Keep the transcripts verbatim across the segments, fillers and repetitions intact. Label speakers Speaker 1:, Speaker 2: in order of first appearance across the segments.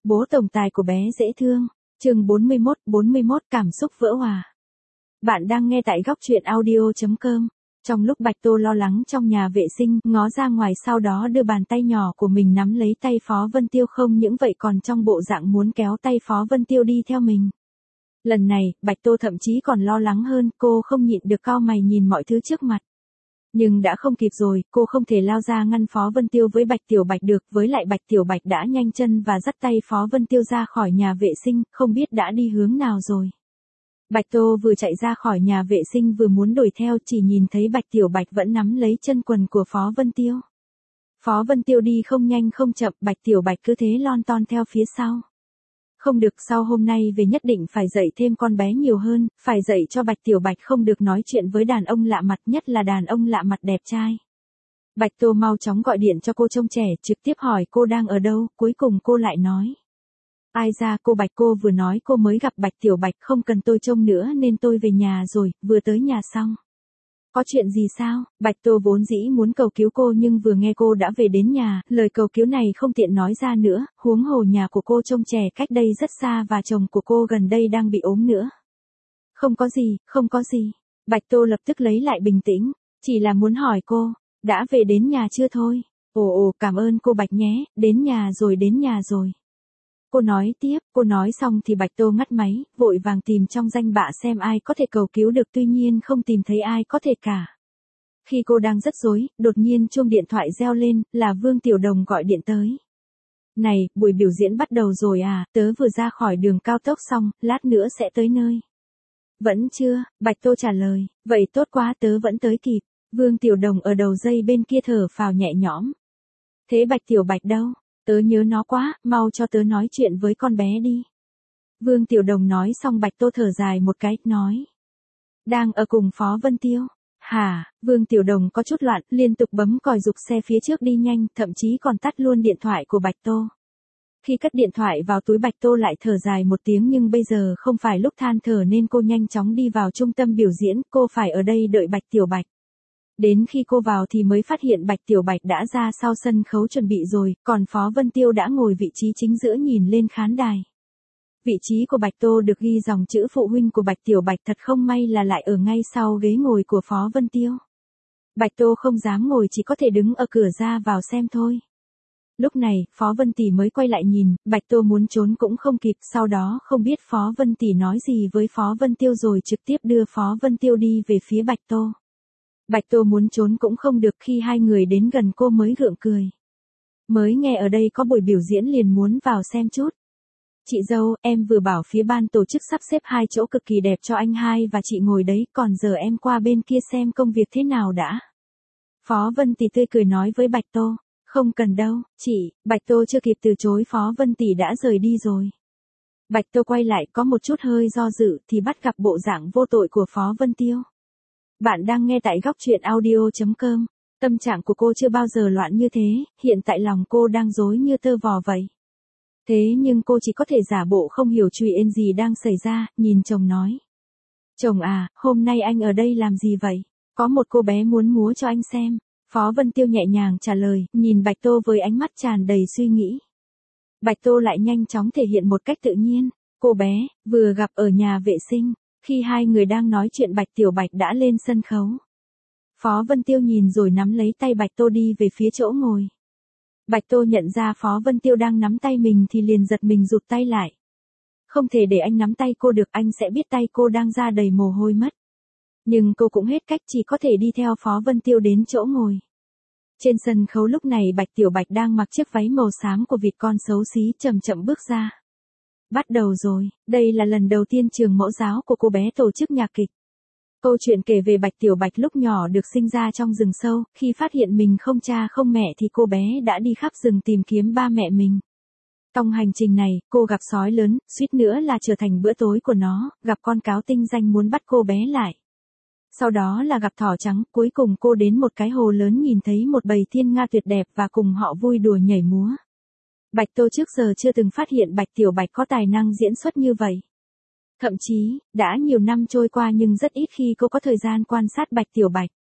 Speaker 1: Bố tổng tài của bé dễ thương. Chương bốn mươi mốt, bốn mươi mốt cảm xúc vỡ òa. Bạn đang nghe tại góc truyện audio chấm com. Trong lúc Bạch Tô lo lắng trong nhà vệ sinh, ngó ra ngoài sau đó đưa bàn tay nhỏ của mình nắm lấy tay Phó Vân Tiêu, không những vậy còn trong bộ dạng muốn kéo tay Phó Vân Tiêu đi theo mình. Lần này, Bạch Tô thậm chí còn lo lắng hơn, cô không nhịn được cau mày nhìn mọi thứ trước mặt. Nhưng đã không kịp rồi, cô không thể lao ra ngăn Phó Vân Tiêu với Bạch Tiểu Bạch được, với lại Bạch Tiểu Bạch đã nhanh chân và dắt tay Phó Vân Tiêu ra khỏi nhà vệ sinh, không biết đã đi hướng nào rồi. Bạch Tô vừa chạy ra khỏi nhà vệ sinh vừa muốn đuổi theo, chỉ nhìn thấy Bạch Tiểu Bạch vẫn nắm lấy chân quần của Phó Vân Tiêu. Phó Vân Tiêu đi không nhanh không chậm, Bạch Tiểu Bạch cứ thế lon ton theo phía sau. Không được, sau hôm nay về nhất định phải dạy thêm con bé nhiều hơn, phải dạy cho Bạch Tiểu Bạch không được nói chuyện với đàn ông lạ mặt, nhất là đàn ông lạ mặt đẹp trai. Bạch Tô mau chóng gọi điện cho cô trông trẻ, trực tiếp hỏi cô đang ở đâu, cuối cùng cô lại nói. Ai ra cô Bạch, cô vừa nói cô mới gặp Bạch Tiểu Bạch, không cần tôi trông nữa nên tôi về nhà rồi, vừa tới nhà xong. Có chuyện gì sao? Bạch Tô vốn dĩ muốn cầu cứu cô nhưng vừa nghe cô đã về đến nhà, lời cầu cứu này không tiện nói ra nữa, huống hồ nhà của cô trông trẻ cách đây rất xa và chồng của cô gần đây đang bị ốm nữa. Không có gì, không có gì. Bạch Tô lập tức lấy lại bình tĩnh, chỉ là muốn hỏi cô, đã về đến nhà chưa thôi? Ồ ồ, cảm ơn cô Bạch nhé, đến nhà rồi đến nhà rồi. Cô nói tiếp, cô nói xong thì Bạch Tô ngắt máy, vội vàng tìm trong danh bạ xem ai có thể cầu cứu được, tuy nhiên không tìm thấy ai có thể cả. Khi cô đang rất rối, đột nhiên chuông điện thoại reo lên, là Vương Tiểu Đồng gọi điện tới. Này, buổi biểu diễn bắt đầu rồi à, tớ vừa ra khỏi đường cao tốc xong, lát nữa sẽ tới nơi. Vẫn chưa, Bạch Tô trả lời, vậy tốt quá, tớ vẫn tới kịp. Vương Tiểu Đồng ở đầu dây bên kia thở phào nhẹ nhõm. Thế Bạch Tiểu Bạch đâu? Tớ nhớ nó quá, mau cho tớ nói chuyện với con bé đi. Vương Tiểu Đồng nói xong Bạch Tô thở dài một cái, nói. Đang ở cùng Phó Vân Tiêu. Hả? Vương Tiểu Đồng có chút loạn, liên tục bấm còi giục xe phía trước đi nhanh, thậm chí còn tắt luôn điện thoại của Bạch Tô. Khi cất điện thoại vào túi, Bạch Tô lại thở dài một tiếng, nhưng bây giờ không phải lúc than thở nên cô nhanh chóng đi vào trung tâm biểu diễn, cô phải ở đây đợi Bạch Tiểu Bạch. Đến khi cô vào thì mới phát hiện Bạch Tiểu Bạch đã ra sau sân khấu chuẩn bị rồi, còn Phó Vân Tiêu đã ngồi vị trí chính giữa nhìn lên khán đài. Vị trí của Bạch Tô được ghi dòng chữ phụ huynh của Bạch Tiểu Bạch, thật không may là lại ở ngay sau ghế ngồi của Phó Vân Tiêu. Bạch Tô không dám ngồi, chỉ có thể đứng ở cửa ra vào xem thôi. Lúc này, Phó Vân Tỷ mới quay lại nhìn, Bạch Tô muốn trốn cũng không kịp, sau đó không biết Phó Vân Tỷ nói gì với Phó Vân Tiêu rồi trực tiếp đưa Phó Vân Tiêu đi về phía Bạch Tô. Bạch Tô muốn trốn cũng không được, khi hai người đến gần cô mới gượng cười. Mới nghe ở đây có buổi biểu diễn liền muốn vào xem chút. Chị dâu, em vừa bảo phía ban tổ chức sắp xếp hai chỗ cực kỳ đẹp cho anh hai và chị ngồi đấy, còn giờ em qua bên kia xem công việc thế nào đã. Phó Vân Tỷ tươi cười nói với Bạch Tô, không cần đâu, chị. Bạch Tô chưa kịp từ chối, Phó Vân Tỷ đã rời đi rồi. Bạch Tô quay lại có một chút hơi do dự thì bắt gặp bộ dạng vô tội của Phó Vân Tiêu. Bạn đang nghe tại góc truyện audio chấm com. Tâm trạng của cô chưa bao giờ loạn như thế, hiện tại lòng cô đang rối như tơ vò vậy. Thế nhưng cô chỉ có thể giả bộ không hiểu chuyện gì đang xảy ra, nhìn chồng nói. Chồng à, hôm nay anh ở đây làm gì vậy? Có một cô bé muốn múa cho anh xem. Phó Vân Tiêu nhẹ nhàng trả lời, nhìn Bạch Tô với ánh mắt tràn đầy suy nghĩ. Bạch Tô lại nhanh chóng thể hiện một cách tự nhiên. Cô bé, vừa gặp ở nhà vệ sinh. Khi hai người đang nói chuyện, Bạch Tiểu Bạch đã lên sân khấu. Phó Vân Tiêu nhìn rồi nắm lấy tay Bạch Tô đi về phía chỗ ngồi. Bạch Tô nhận ra Phó Vân Tiêu đang nắm tay mình thì liền giật mình rụt tay lại. Không thể để anh nắm tay cô được, anh sẽ biết tay cô đang ra đầy mồ hôi mất. Nhưng cô cũng hết cách, chỉ có thể đi theo Phó Vân Tiêu đến chỗ ngồi. Trên sân khấu lúc này Bạch Tiểu Bạch đang mặc chiếc váy màu xám của vịt con xấu xí chậm chậm bước ra. Bắt đầu rồi, đây là lần đầu tiên trường mẫu giáo của cô bé tổ chức nhạc kịch. Câu chuyện kể về Bạch Tiểu Bạch lúc nhỏ được sinh ra trong rừng sâu, khi phát hiện mình không cha không mẹ thì cô bé đã đi khắp rừng tìm kiếm ba mẹ mình. Trong hành trình này, cô gặp sói lớn, suýt nữa là trở thành bữa tối của nó, gặp con cáo tinh danh muốn bắt cô bé lại. Sau đó là gặp thỏ trắng, cuối cùng cô đến một cái hồ lớn nhìn thấy một bầy thiên nga tuyệt đẹp và cùng họ vui đùa nhảy múa. Bạch Tô trước giờ chưa từng phát hiện Bạch Tiểu Bạch có tài năng diễn xuất như vậy. Thậm chí, đã nhiều năm trôi qua nhưng rất ít khi cô có thời gian quan sát Bạch Tiểu Bạch.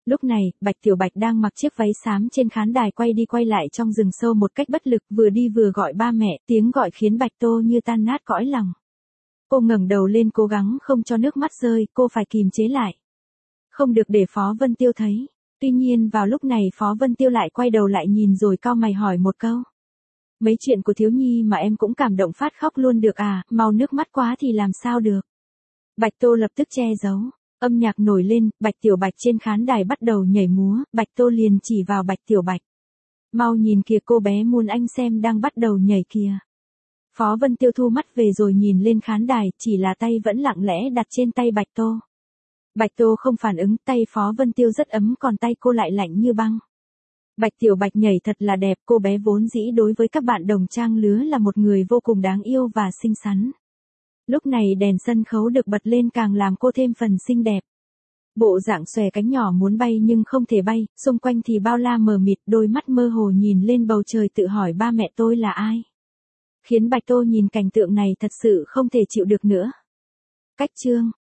Speaker 1: Lúc này, Bạch Tiểu Bạch đang mặc chiếc váy xám trên khán đài quay đi quay lại trong rừng sâu một cách bất lực, vừa đi vừa gọi ba mẹ, tiếng gọi khiến Bạch Tô như tan nát cõi lòng. Cô ngẩng đầu lên cố gắng không cho nước mắt rơi, cô phải kìm chế lại. Không được để Phó Vân Tiêu thấy. Tuy nhiên vào lúc này Phó Vân Tiêu lại quay đầu lại nhìn rồi cau mày hỏi một câu. Mấy chuyện của thiếu nhi mà em cũng cảm động phát khóc luôn được à, mau nước mắt quá thì làm sao được. Bạch Tô lập tức che giấu. Âm nhạc nổi lên, Bạch Tiểu Bạch trên khán đài bắt đầu nhảy múa, Bạch Tô liền chỉ vào Bạch Tiểu Bạch. Mau nhìn kìa cô bé muốn anh xem đang bắt đầu nhảy kìa. Phó Vân Tiêu thu mắt về rồi nhìn lên khán đài, chỉ là tay vẫn lặng lẽ đặt trên tay Bạch Tô. Bạch Tô không phản ứng, tay Phó Vân Tiêu rất ấm còn tay cô lại lạnh như băng. Bạch Tiểu Bạch nhảy thật là đẹp, cô bé vốn dĩ đối với các bạn đồng trang lứa là một người vô cùng đáng yêu và xinh xắn. Lúc này đèn sân khấu được bật lên càng làm cô thêm phần xinh đẹp. Bộ dạng xòe cánh nhỏ muốn bay nhưng không thể bay, xung quanh thì bao la mờ mịt, đôi mắt mơ hồ nhìn lên bầu trời tự hỏi ba mẹ tôi là ai. Khiến Bạch Tô nhìn cảnh tượng này thật sự không thể chịu được nữa. Cách chương